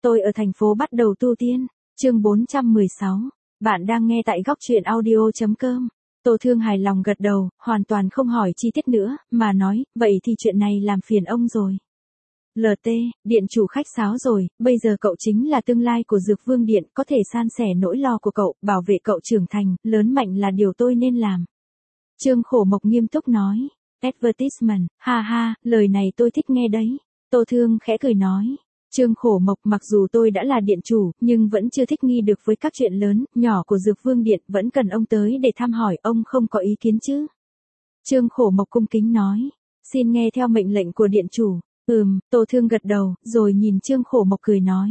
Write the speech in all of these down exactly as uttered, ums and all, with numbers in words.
Tôi ở thành phố bắt đầu tu tiên. Chương bốn trăm mười sáu. Bạn đang nghe tại góc truyện audio chấm com. Tô Thương hài lòng gật đầu, hoàn toàn không hỏi chi tiết nữa, mà nói, vậy thì chuyện này làm phiền ông rồi. lờ tê, điện chủ khách sáo rồi, bây giờ cậu chính là tương lai của Dược Vương Điện, có thể san sẻ nỗi lo của cậu, bảo vệ cậu trưởng thành, lớn mạnh là điều tôi nên làm. Trương Khổ Mộc nghiêm túc nói. Advertisement, ha ha, lời này tôi thích nghe đấy. Tô Thương khẽ cười nói. Trương Khổ Mộc, mặc dù tôi đã là điện chủ, nhưng vẫn chưa thích nghi được với các chuyện lớn, nhỏ của Dược Vương Điện, vẫn cần ông tới để thăm hỏi, ông không có ý kiến chứ? Trương Khổ Mộc cung kính nói. Xin nghe theo mệnh lệnh của điện chủ. Ừm, Tô Thương gật đầu, rồi nhìn Trương Khổ Mộc cười nói.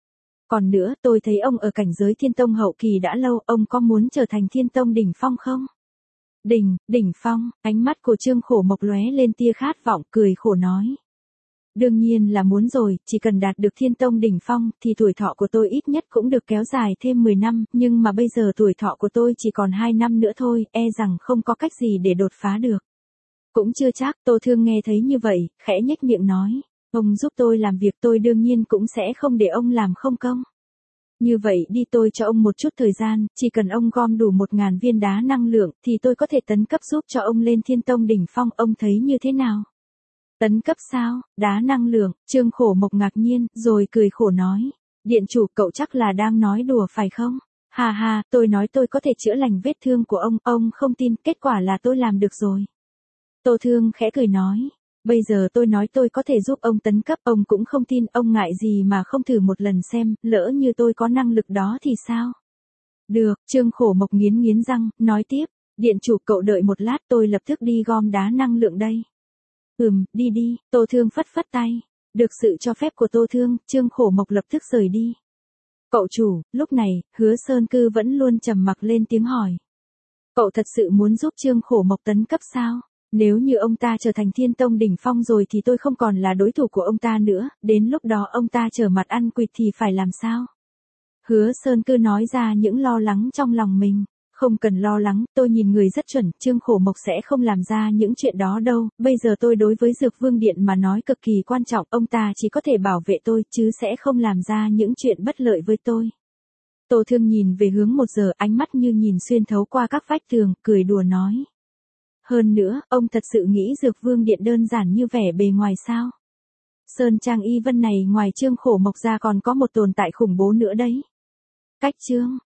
Còn nữa, tôi thấy ông ở cảnh giới Thiên Tông hậu kỳ đã lâu, ông có muốn trở thành Thiên Tông đỉnh phong không? Đỉnh, đỉnh phong, ánh mắt của Trương Khổ Mộc lóe lên tia khát vọng, cười khổ nói. Đương nhiên là muốn rồi, chỉ cần đạt được Thiên Tông đỉnh phong, thì tuổi thọ của tôi ít nhất cũng được kéo dài thêm mười năm, nhưng mà bây giờ tuổi thọ của tôi chỉ còn hai năm nữa thôi, e rằng không có cách gì để đột phá được. Cũng chưa chắc, Tô Thương nghe thấy như vậy, khẽ nhếch miệng nói. Ông giúp tôi làm việc tôi đương nhiên cũng sẽ không để ông làm không công. Như vậy đi, tôi cho ông một chút thời gian, chỉ cần ông gom đủ một ngàn viên đá năng lượng, thì tôi có thể tấn cấp giúp cho ông lên Thiên Tông đỉnh phong, ông thấy như thế nào? Tấn cấp sao? Đá năng lượng? Trương Khổ Mộc ngạc nhiên, rồi cười khổ nói. Điện chủ, cậu chắc là đang nói đùa phải không? Hà hà, tôi nói tôi có thể chữa lành vết thương của ông, ông không tin, kết quả là tôi làm được rồi. Tô Thương khẽ cười nói. Bây giờ tôi nói tôi có thể giúp ông tấn cấp, ông cũng không tin, ông ngại gì mà không thử một lần xem, lỡ như tôi có năng lực đó thì sao? Được, Trương Khổ Mộc nghiến nghiến răng, nói tiếp. Điện chủ, cậu đợi một lát, tôi lập tức đi gom đá năng lượng đây. Ừm, đi đi, Tô Thương phất phất tay. Được sự cho phép của Tô Thương, Trương Khổ Mộc lập tức rời đi. Cậu chủ, lúc này, Hứa Sơn Cư vẫn luôn trầm mặc lên tiếng hỏi. Cậu thật sự muốn giúp Trương Khổ Mộc tấn cấp sao? Nếu như ông ta trở thành Thiên Tông đỉnh phong rồi thì tôi không còn là đối thủ của ông ta nữa, đến lúc đó ông ta trở mặt ăn quỵt thì phải làm sao? Hứa Sơn Cư nói ra những lo lắng trong lòng mình. Không cần lo lắng, tôi nhìn người rất chuẩn, Trương Khổ Mộc sẽ không làm ra những chuyện đó đâu, bây giờ tôi đối với Dược Vương Điện mà nói cực kỳ quan trọng, ông ta chỉ có thể bảo vệ tôi, chứ sẽ không làm ra những chuyện bất lợi với tôi. Tô Thương nhìn về hướng một giờ, ánh mắt như nhìn xuyên thấu qua các vách tường, cười đùa nói. Hơn nữa, ông thật sự nghĩ Dược Vương Điện đơn giản như vẻ bề ngoài sao? Sơn Trang Y Vân này ngoài Trương Khổ Mộc ra còn có một tồn tại khủng bố nữa đấy. Cách Trương